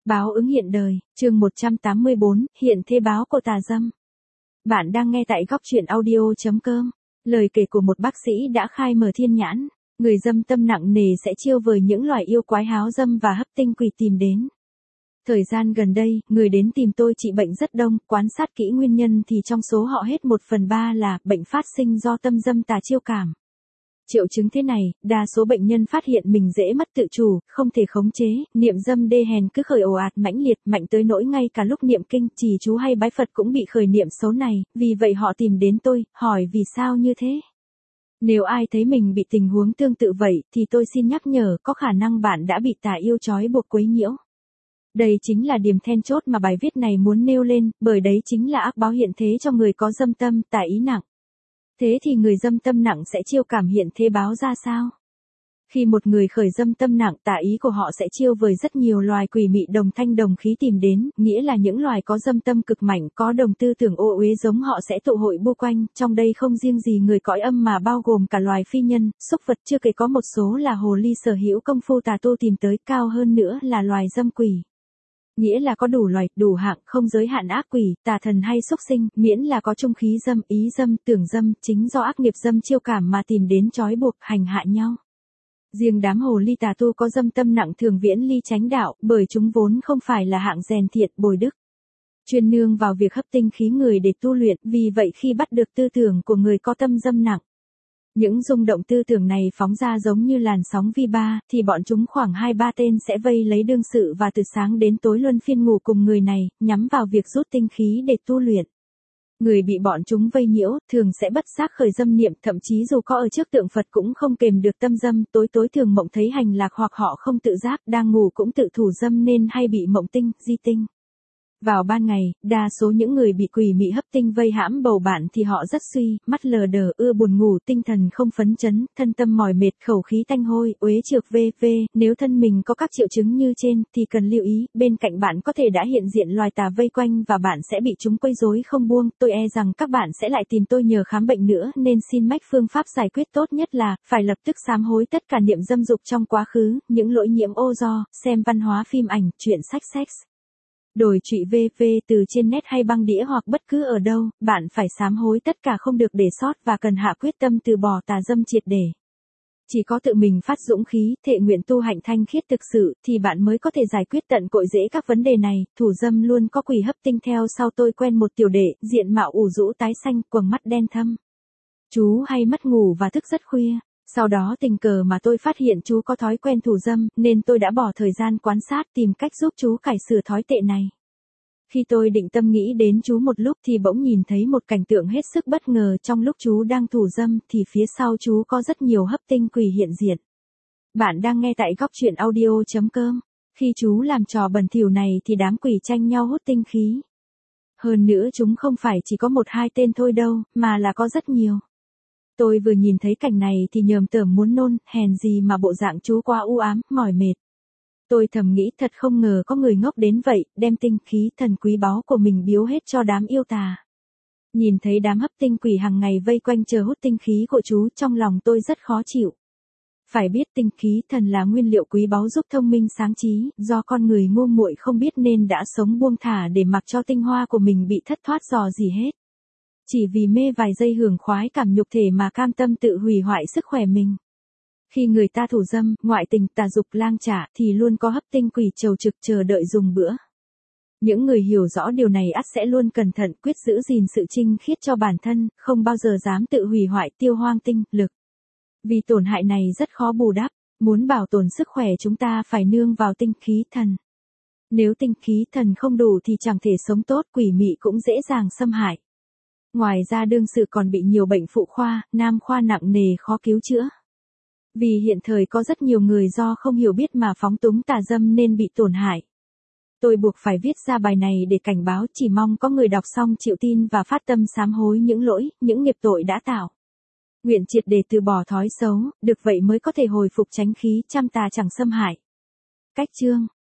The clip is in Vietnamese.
Báo ứng hiện đời, chương 184, hiện thế báo của tà dâm. Bạn đang nghe tại góc truyện audio.com. Lời kể của một bác sĩ đã khai mở thiên nhãn. Người dâm tâm nặng nề sẽ chiêu với những loài yêu quái háo dâm và hấp tinh quỷ tìm đến. Thời gian gần đây, người đến tìm tôi trị bệnh rất đông, quan sát kỹ nguyên nhân thì trong số họ hết 1/3 là bệnh phát sinh do tâm dâm tà chiêu cảm. Triệu chứng thế này, đa số bệnh nhân phát hiện mình dễ mất tự chủ, không thể khống chế, niệm dâm đê hèn cứ khởi ồ ạt mãnh liệt, mạnh tới nỗi ngay cả lúc niệm kinh, trì chú hay bái Phật cũng bị khởi niệm xấu này, vì vậy họ tìm đến tôi, hỏi vì sao như thế. Nếu ai thấy mình bị tình huống tương tự vậy, thì tôi xin nhắc nhở, có khả năng bạn đã bị tà yêu trói buộc quấy nhiễu. Đây chính là điểm then chốt mà bài viết này muốn nêu lên, bởi đấy chính là ác báo hiện thế cho người có dâm tâm, tà ý nặng. Thế thì người dâm tâm nặng sẽ chiêu cảm hiện thế báo ra sao? Khi một người khởi dâm tâm nặng, tà ý của họ sẽ chiêu với rất nhiều loài quỷ mị đồng thanh đồng khí tìm đến, nghĩa là những loài có dâm tâm cực mạnh, có đồng tư tưởng ô uế giống họ sẽ tụ hội bu quanh, trong đây không riêng gì người cõi âm mà bao gồm cả loài phi nhân, súc vật, chưa kể có một số là hồ ly sở hữu công phu tà tu tìm tới, cao hơn nữa là loài dâm quỷ. Nghĩa là có đủ loài, đủ hạng, không giới hạn ác quỷ, tà thần hay xúc sinh, miễn là có chung khí dâm, ý dâm, tưởng dâm, chính do ác nghiệp dâm chiêu cảm mà tìm đến trói buộc, hành hạ nhau. Riêng đám hồ ly tà tu có dâm tâm nặng thường viễn ly chánh đạo, bởi chúng vốn không phải là hạng rèn thiện, bồi đức. Chuyên nương vào việc hấp tinh khí người để tu luyện, vì vậy khi bắt được tư tưởng của người có tâm dâm nặng, những rung động tư tưởng này phóng ra giống như làn sóng vi ba, thì bọn chúng khoảng 2-3 tên sẽ vây lấy đương sự và từ sáng đến tối luân phiên ngủ cùng người này, nhắm vào việc rút tinh khí để tu luyện. Người bị bọn chúng vây nhiễu, thường sẽ bất giác khởi dâm niệm, thậm chí dù có ở trước tượng Phật cũng không kềm được tâm dâm, tối tối thường mộng thấy hành lạc hoặc họ không tự giác, đang ngủ cũng tự thủ dâm nên hay bị mộng tinh, di tinh. Vào ban ngày, đa số những người bị quỷ mị hấp tinh vây hãm bầu bạn thì họ rất suy, mắt lờ đờ, ưa buồn ngủ, tinh thần không phấn chấn, thân tâm mỏi mệt, khẩu khí tanh hôi, uế trược v.v. Nếu thân mình có các triệu chứng như trên thì cần lưu ý, bên cạnh bạn có thể đã hiện diện loài tà vây quanh và bạn sẽ bị chúng quấy rối không buông. Tôi e rằng các bạn sẽ lại tìm tôi nhờ khám bệnh nữa nên xin mách phương pháp giải quyết tốt nhất là phải lập tức sám hối tất cả niệm dâm dục trong quá khứ, những lỗi nhiễm ô do, xem văn hóa phim ảnh, truyện sách sex. Đổi trụy v.v. từ trên net hay băng đĩa hoặc bất cứ ở đâu, bạn phải sám hối tất cả không được để sót và cần hạ quyết tâm từ bỏ tà dâm triệt để. Chỉ có tự mình phát dũng khí, thệ nguyện tu hạnh thanh khiết thực sự, thì bạn mới có thể giải quyết tận cội rễ các vấn đề này. Thủ dâm luôn có quỷ hấp tinh theo sau tôi quen một tiểu đệ, diện mạo ủ rũ tái xanh, quầng mắt đen thâm. Chú hay mất ngủ và thức rất khuya. Sau đó tình cờ mà tôi phát hiện chú có thói quen thủ dâm, nên tôi đã bỏ thời gian quan sát tìm cách giúp chú cải sửa thói tệ này. Khi tôi định tâm nghĩ đến chú một lúc thì bỗng nhìn thấy một cảnh tượng hết sức bất ngờ, trong lúc chú đang thủ dâm thì phía sau chú có rất nhiều hấp tinh quỷ hiện diện. Bạn đang nghe tại góc truyện audio.com. Khi chú làm trò bẩn thỉu này thì đám quỷ tranh nhau hút tinh khí. Hơn nữa chúng không phải chỉ có 1-2 tên thôi đâu, mà là có rất nhiều. Tôi vừa nhìn thấy cảnh này thì nhờm tởm muốn nôn, hèn gì mà bộ dạng chú quá u ám, mỏi mệt. Tôi thầm nghĩ thật không ngờ có người ngốc đến vậy, đem tinh khí thần quý báu của mình biếu hết cho đám yêu tà. Nhìn thấy đám hấp tinh quỷ hàng ngày vây quanh chờ hút tinh khí của chú, trong lòng tôi rất khó chịu. Phải biết tinh khí thần là nguyên liệu quý báu giúp thông minh sáng trí, do con người ngu muội không biết nên đã sống buông thả để mặc cho tinh hoa của mình bị thất thoát dò gì hết. Chỉ vì mê vài giây hưởng khoái cảm nhục thể mà cam tâm tự hủy hoại sức khỏe mình. Khi người ta thủ dâm, ngoại tình, tà dục lang trả thì luôn có hấp tinh quỷ chầu trực chờ đợi dùng bữa. Những người hiểu rõ điều này ắt sẽ luôn cẩn thận quyết giữ gìn sự trinh khiết cho bản thân, không bao giờ dám tự hủy hoại tiêu hoang tinh lực. Vì tổn hại này rất khó bù đắp, muốn bảo tồn sức khỏe chúng ta phải nương vào tinh khí thần. Nếu tinh khí thần không đủ thì chẳng thể sống tốt, quỷ mị cũng dễ dàng xâm hại. Ngoài ra đương sự còn bị nhiều bệnh phụ khoa, nam khoa nặng nề khó cứu chữa. Vì hiện thời có rất nhiều người do không hiểu biết mà phóng túng tà dâm nên bị tổn hại. Tôi buộc phải viết ra bài này để cảnh báo, chỉ mong có người đọc xong chịu tin và phát tâm sám hối những lỗi, những nghiệp tội đã tạo. Nguyện triệt để từ bỏ thói xấu, được vậy mới có thể hồi phục chánh khí, trăm tà chẳng xâm hại. Cách chương